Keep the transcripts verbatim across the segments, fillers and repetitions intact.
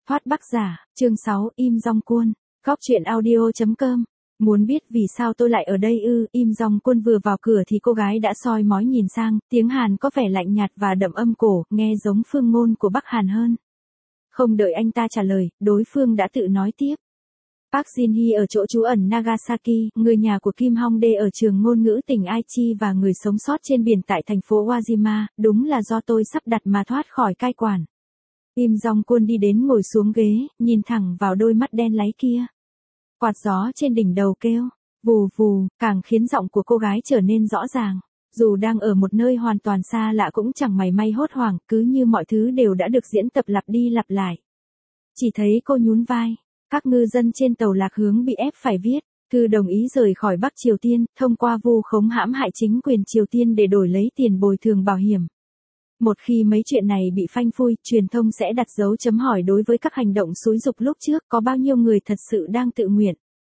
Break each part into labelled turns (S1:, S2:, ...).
S1: Thoát Bắc Giả, chương sáu, Im Dong Kwon, Góc truyện audio chấm com. Muốn biết vì sao tôi lại ở đây ư? Im Dong Kwon vừa vào cửa thì cô gái đã soi mói nhìn sang, tiếng Hàn có vẻ lạnh nhạt và đậm âm cổ, nghe giống phương ngôn của Bắc Hàn hơn. Không đợi anh ta trả lời, đối phương đã tự nói tiếp. Park Jin Hee ở chỗ trú ẩn Nagasaki, người nhà của Kim Hong Dae ở trường ngôn ngữ tỉnh Aichi và người sống sót trên biển tại thành phố Wajima, đúng là do tôi sắp đặt mà thoát khỏi cai quản. Im Dong Kwon đi đến ngồi xuống ghế, nhìn thẳng vào đôi mắt đen láy kia. Quạt gió trên đỉnh đầu kêu, vù vù, càng khiến giọng của cô gái trở nên rõ ràng. Dù đang ở một nơi hoàn toàn xa lạ cũng chẳng mảy may hốt hoảng, cứ như mọi thứ đều đã được diễn tập lặp đi lặp lại. Chỉ thấy cô nhún vai. Các ngư dân trên tàu lạc hướng bị ép phải viết thư đồng ý rời khỏi Bắc Triều Tiên, thông qua vu khống hãm hại chính quyền Triều Tiên để đổi lấy tiền bồi thường bảo hiểm. Một khi mấy chuyện này bị phanh phui, truyền thông sẽ đặt dấu chấm hỏi đối với các hành động xúi giục lúc trước, có bao nhiêu người thật sự đang tự nguyện.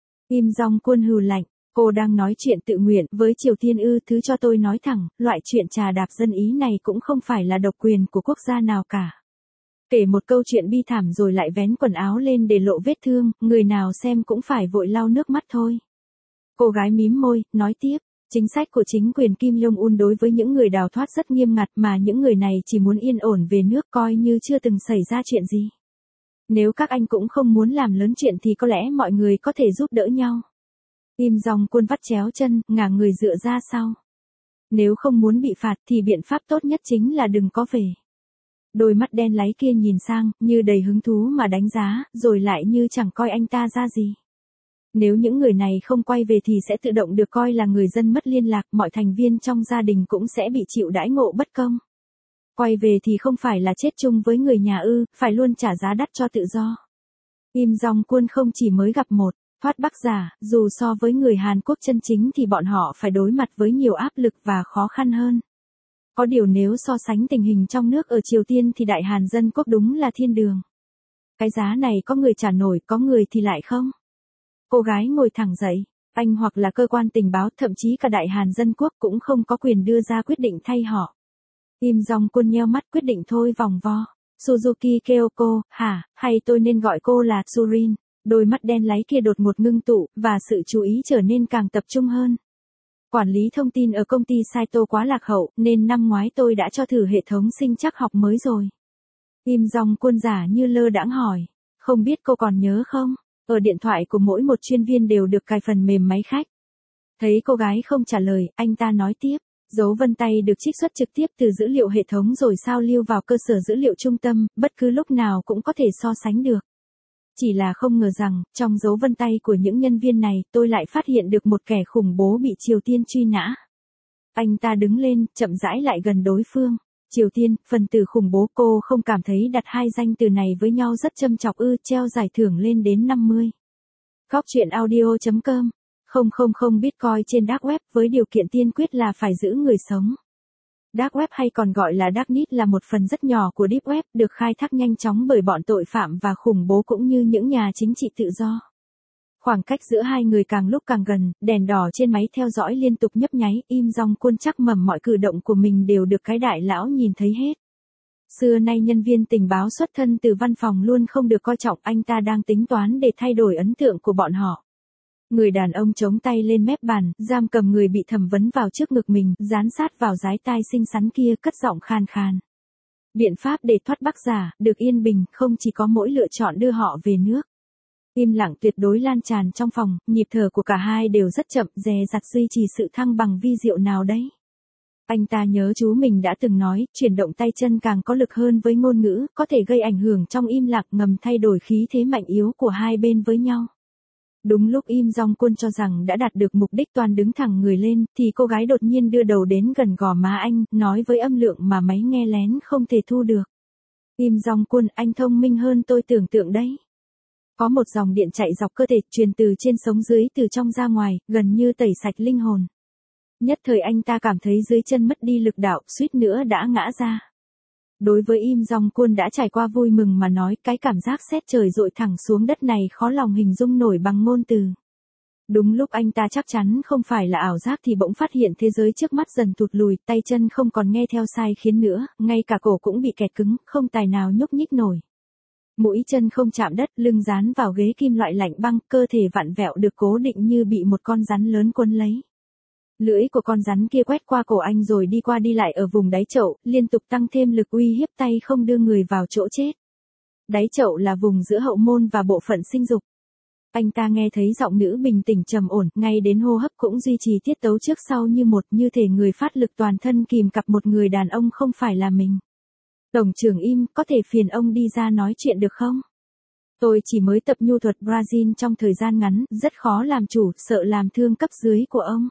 S1: Im Dong Kwon hừ lạnh, cô đang nói chuyện tự nguyện với Triều Tiên ư? Thứ cho tôi nói thẳng, loại chuyện trà đạp dân ý này cũng không phải là độc quyền của quốc gia nào cả. Kể một câu chuyện bi thảm rồi lại vén quần áo lên để lộ vết thương, người nào xem cũng phải vội lau nước mắt thôi. Cô gái mím môi, nói tiếp, chính sách của chính quyền Kim Jong-un đối với những người đào thoát rất nghiêm ngặt mà những người này chỉ muốn yên ổn về nước coi như chưa từng xảy ra chuyện gì. Nếu các anh cũng không muốn làm lớn chuyện thì có lẽ mọi người có thể giúp đỡ nhau. Im Dong Kwon vắt chéo chân, ngả người dựa ra sau. Nếu không muốn bị phạt thì biện pháp tốt nhất chính là đừng có về. Đôi mắt đen láy kia nhìn sang, như đầy hứng thú mà đánh giá, rồi lại như chẳng coi anh ta ra gì. Nếu những người này không quay về thì sẽ tự động được coi là người dân mất liên lạc, mọi thành viên trong gia đình cũng sẽ bị chịu đãi ngộ bất công. Quay về thì không phải là chết chung với người nhà ư, phải luôn trả giá đắt cho tự do. Im Dong Kwon không chỉ mới gặp một Thoát Bắc Giả, dù so với người Hàn Quốc chân chính thì bọn họ phải đối mặt với nhiều áp lực và khó khăn hơn. Có điều nếu so sánh tình hình trong nước ở Triều Tiên thì Đại Hàn Dân Quốc đúng là thiên đường. Cái giá này có người trả nổi, có người thì lại không. Cô gái ngồi thẳng dậy, anh hoặc là cơ quan tình báo, thậm chí cả Đại Hàn Dân Quốc cũng không có quyền đưa ra quyết định thay họ. Im Dong Kwon nheo mắt, quyết định thôi vòng vo. Suzuki Kyoko, hả, hay tôi nên gọi cô là Surin? Đôi mắt đen láy kia đột ngột ngưng tụ, và sự chú ý trở nên càng tập trung hơn. Quản lý thông tin ở công ty Saito quá lạc hậu, nên năm ngoái tôi đã cho thử hệ thống sinh trắc học mới rồi. Im Dong Kwon giả như lơ đãng hỏi, không biết cô còn nhớ không? Ở điện thoại của mỗi một chuyên viên đều được cài phần mềm máy khách. Thấy cô gái không trả lời, anh ta nói tiếp, dấu vân tay được trích xuất trực tiếp từ dữ liệu hệ thống rồi sao lưu vào cơ sở dữ liệu trung tâm, bất cứ lúc nào cũng có thể so sánh được. Chỉ là không ngờ rằng, trong dấu vân tay của những nhân viên này, tôi lại phát hiện được một kẻ khủng bố bị Triều Tiên truy nã. Anh ta đứng lên, chậm rãi lại gần đối phương. Triều Tiên, phần tử khủng bố, cô không cảm thấy đặt hai danh từ này với nhau rất châm chọc ư? Treo giải thưởng lên đến năm mươi. Góc truyện audio chấm com. Không không không Bitcoin trên Dark Web với điều kiện tiên quyết là phải giữ người sống. Dark Web hay còn gọi là Darknet là một phần rất nhỏ của Deep Web, được khai thác nhanh chóng bởi bọn tội phạm và khủng bố cũng như những nhà chính trị tự do. Khoảng cách giữa hai người càng lúc càng gần, đèn đỏ trên máy theo dõi liên tục nhấp nháy, Im Dong Kwon chắc mẩm mọi cử động của mình đều được cái đại lão nhìn thấy hết. Xưa nay nhân viên tình báo xuất thân từ văn phòng luôn không được coi trọng, anh ta đang tính toán để thay đổi ấn tượng của bọn họ. Người đàn ông chống tay lên mép bàn, giam cầm người bị thẩm vấn vào trước ngực mình, dán sát vào dái tai xinh xắn kia, cất giọng khan khan. Biện pháp để thoát Bắc Giả, được yên bình, không chỉ có mỗi lựa chọn đưa họ về nước. Im lặng tuyệt đối lan tràn trong phòng, nhịp thở của cả hai đều rất chậm, dè dặt duy trì sự thăng bằng vi diệu nào đấy. Anh ta nhớ chú mình đã từng nói, chuyển động tay chân càng có lực hơn với ngôn ngữ, có thể gây ảnh hưởng trong im lặng, ngầm thay đổi khí thế mạnh yếu của hai bên với nhau. Đúng lúc Im Dong Kwon cho rằng đã đạt được mục đích, toàn đứng thẳng người lên, thì cô gái đột nhiên đưa đầu đến gần gò má anh, nói với âm lượng mà máy nghe lén không thể thu được. Im Dong Kwon, anh thông minh hơn tôi tưởng tượng đấy. Có một dòng điện chạy dọc cơ thể, truyền từ trên sống dưới, từ trong ra ngoài, gần như tẩy sạch linh hồn. Nhất thời anh ta cảm thấy dưới chân mất đi lực đạo, suýt nữa đã ngã ra. Đối với Im Dong Kwon đã trải qua vui mừng mà nói, cái cảm giác sét trời dội thẳng xuống đất này khó lòng hình dung nổi bằng ngôn từ. Đúng lúc anh ta chắc chắn không phải là ảo giác thì bỗng phát hiện thế giới trước mắt dần thụt lùi, tay chân không còn nghe theo sai khiến nữa, ngay cả cổ cũng bị kẹt cứng, không tài nào nhúc nhích nổi. Mũi chân không chạm đất, lưng dán vào ghế kim loại lạnh băng, cơ thể vặn vẹo được cố định như bị một con rắn lớn quấn lấy. Lưỡi của con rắn kia quét qua cổ anh rồi đi qua đi lại ở vùng đáy chậu, liên tục tăng thêm lực uy hiếp tay không đưa người vào chỗ chết. Đáy chậu là vùng giữa hậu môn và bộ phận sinh dục. Anh ta nghe thấy giọng nữ bình tĩnh trầm ổn, ngay đến hô hấp cũng duy trì tiết tấu trước sau như một, như thể người phát lực toàn thân kìm cặp một người đàn ông không phải là mình. Tổng trưởng Im, có thể phiền ông đi ra nói chuyện được không? Tôi chỉ mới tập nhu thuật Brazil trong thời gian ngắn, rất khó làm chủ, sợ làm thương cấp dưới của ông.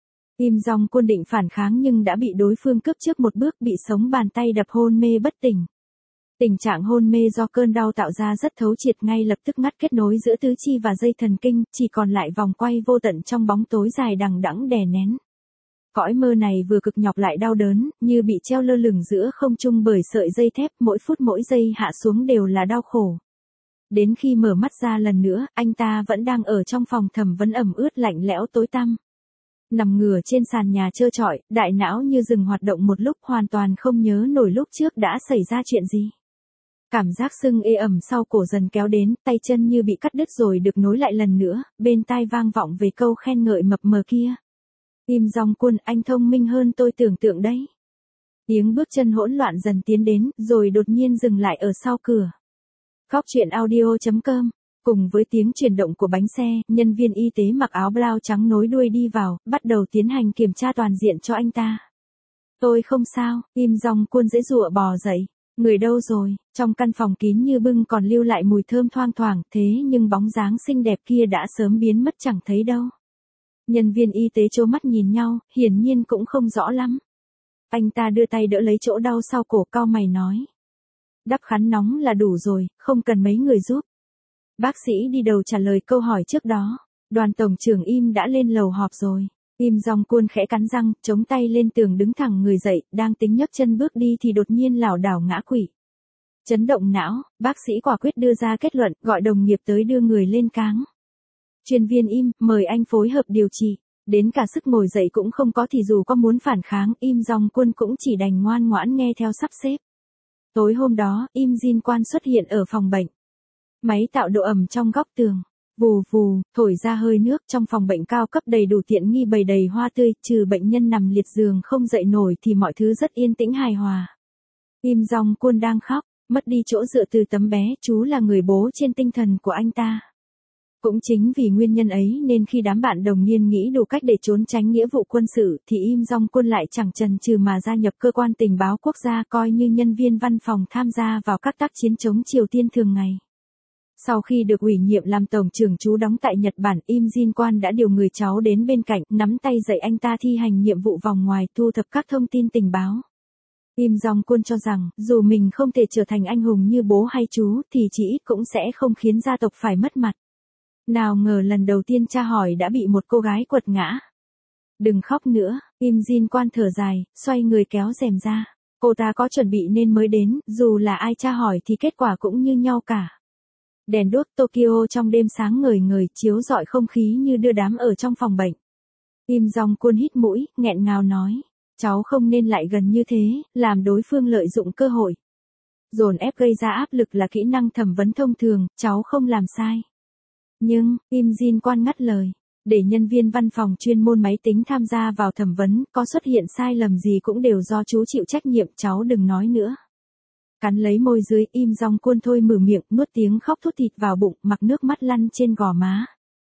S1: Im Jong Quân định phản kháng nhưng đã bị đối phương cướp trước một bước, bị sống bàn tay đập hôn mê bất tỉnh. Tình trạng hôn mê do cơn đau tạo ra rất thấu triệt, ngay lập tức ngắt kết nối giữa tứ chi và dây thần kinh, chỉ còn lại vòng quay vô tận trong bóng tối dài đằng đẵng đè nén. Cõi mơ này vừa cực nhọc lại đau đớn, như bị treo lơ lửng giữa không trung bởi sợi dây thép, mỗi phút mỗi giây hạ xuống đều là đau khổ. Đến khi mở mắt ra lần nữa, anh ta vẫn đang ở trong phòng thẩm vấn ẩm ướt lạnh lẽo tối tăm. Nằm ngửa trên sàn nhà trơ trọi, đại não như dừng hoạt động một lúc, hoàn toàn không nhớ nổi lúc trước đã xảy ra chuyện gì. Cảm giác sưng ê ẩm sau cổ dần kéo đến, tay chân như bị cắt đứt rồi được nối lại lần nữa, bên tai vang vọng về câu khen ngợi mập mờ kia. Im Jong Quân, anh thông minh hơn tôi tưởng tượng đấy. Tiếng bước chân hỗn loạn dần tiến đến, rồi đột nhiên dừng lại ở sau cửa. Góc truyện audio chấm com. Cùng với tiếng chuyển động của bánh xe, nhân viên y tế mặc áo blau trắng nối đuôi đi vào, bắt đầu tiến hành kiểm tra toàn diện cho anh ta. Tôi không sao, Im Jong Quân dễ dụa bò dậy. Người đâu rồi? Trong căn phòng kín như bưng còn lưu lại mùi thơm thoang thoảng, thế nhưng bóng dáng xinh đẹp kia đã sớm biến mất chẳng thấy đâu. Nhân viên y tế trố mắt nhìn nhau, hiển nhiên cũng không rõ lắm. Anh ta đưa tay đỡ lấy chỗ đau sau cổ, cau mày nói. Đắp khăn nóng là đủ rồi, không cần mấy người giúp. Bác sĩ đi đầu trả lời câu hỏi trước đó. Đoàn tổng trưởng Im đã lên lầu họp rồi. Im Jong Quân khẽ cắn răng, chống tay lên tường đứng thẳng người dậy, đang tính nhấc chân bước đi thì đột nhiên lảo đảo ngã quỵ. Chấn động não, bác sĩ quả quyết đưa ra kết luận, gọi đồng nghiệp tới đưa người lên cáng. Chuyên viên Im, mời anh phối hợp điều trị. Đến cả sức ngồi dậy cũng không có thì dù có muốn phản kháng, Im Jong Quân cũng chỉ đành ngoan ngoãn nghe theo sắp xếp. Tối hôm đó, Im Jin Quan xuất hiện ở phòng bệnh. Máy tạo độ ẩm trong góc tường. Vù vù, thổi ra hơi nước, trong phòng bệnh cao cấp đầy đủ tiện nghi bày đầy hoa tươi, trừ bệnh nhân nằm liệt giường không dậy nổi thì mọi thứ rất yên tĩnh hài hòa. Im Jong Quân đang khóc, mất đi chỗ dựa từ tấm bé, chú là người bố trên tinh thần của anh ta. Cũng chính vì nguyên nhân ấy nên khi đám bạn đồng niên nghĩ đủ cách để trốn tránh nghĩa vụ quân sự thì Im Jong Quân lại chẳng chần chừ mà gia nhập cơ quan tình báo quốc gia, coi như nhân viên văn phòng tham gia vào các tác chiến chống Triều Tiên thường ngày. Sau khi được ủy nhiệm làm tổng trưởng trú đóng tại Nhật Bản, Im Jin Quan đã điều người cháu đến bên cạnh, nắm tay dạy anh ta thi hành nhiệm vụ vòng ngoài, thu thập các thông tin tình báo. Im Jong Quân cho rằng, dù mình không thể trở thành anh hùng như bố hay chú, thì chỉ ít cũng sẽ không khiến gia tộc phải mất mặt. Nào ngờ lần đầu tiên tra hỏi đã bị một cô gái quật ngã. Đừng khóc nữa, Im Jin Quan thở dài, xoay người kéo rèm ra. Cô ta có chuẩn bị nên mới đến, dù là ai tra hỏi thì kết quả cũng như nhau cả. Đèn đuốc Tokyo trong đêm sáng ngời ngời, chiếu rọi không khí như đưa đám ở trong phòng bệnh. Im Jong Quân hít mũi, nghẹn ngào nói. Cháu không nên lại gần như thế, làm đối phương lợi dụng cơ hội. Dồn ép gây ra áp lực là kỹ năng thẩm vấn thông thường, cháu không làm sai. Nhưng, Im Jin Quan ngắt lời. Để nhân viên văn phòng chuyên môn máy tính tham gia vào thẩm vấn, có xuất hiện sai lầm gì cũng đều do chú chịu trách nhiệm, cháu đừng nói nữa. Cắn lấy môi dưới, Im Jong Quân thôi mở miệng, nuốt tiếng khóc thút thịt vào bụng, mặc nước mắt lăn trên gò má.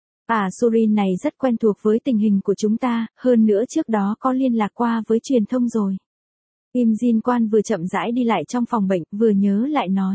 S1: À Surin này rất quen thuộc với tình hình của chúng ta, hơn nữa trước đó có liên lạc qua với truyền thông rồi. Im Jin Quan vừa chậm rãi đi lại trong phòng bệnh, vừa nhớ lại nói.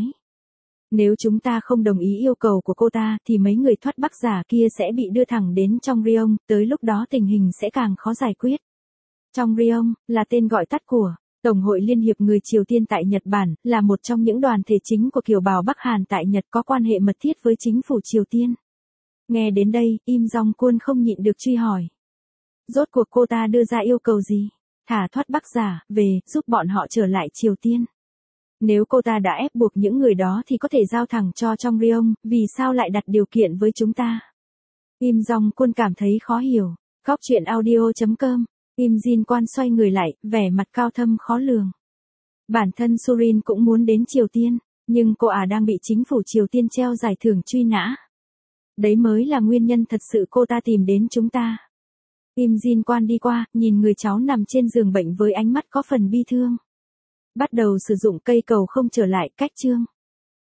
S1: Nếu chúng ta không đồng ý yêu cầu của cô ta, thì mấy người thoát Bắc giả kia sẽ bị đưa thẳng đến trong Ryong, tới lúc đó tình hình sẽ càng khó giải quyết. Trong Ryong, là tên gọi tắt của Tổng hội Liên hiệp Người Triều Tiên tại Nhật Bản, là một trong những đoàn thể chính của kiều bào Bắc Hàn tại Nhật, có quan hệ mật thiết với chính phủ Triều Tiên. Nghe đến đây, Im Jong Quân không nhịn được truy hỏi. Rốt cuộc cô ta đưa ra yêu cầu gì? Thả thoát Bắc giả, về, giúp bọn họ trở lại Triều Tiên. Nếu cô ta đã ép buộc những người đó thì có thể giao thẳng cho trong Ryong, vì sao lại đặt điều kiện với chúng ta? Im Jong Quân cảm thấy khó hiểu. Góc truyện audio chấm com. Im Jin Quan xoay người lại, vẻ mặt cao thâm khó lường. Bản thân Surin cũng muốn đến Triều Tiên. Nhưng cô à đang bị chính phủ Triều Tiên treo giải thưởng truy nã. Đấy mới là nguyên nhân thật sự cô ta tìm đến chúng ta. Kim Jin Quan đi qua, nhìn người cháu nằm trên giường bệnh với ánh mắt có phần bi thương. Bắt đầu sử dụng cây cầu không trở lại cách chương.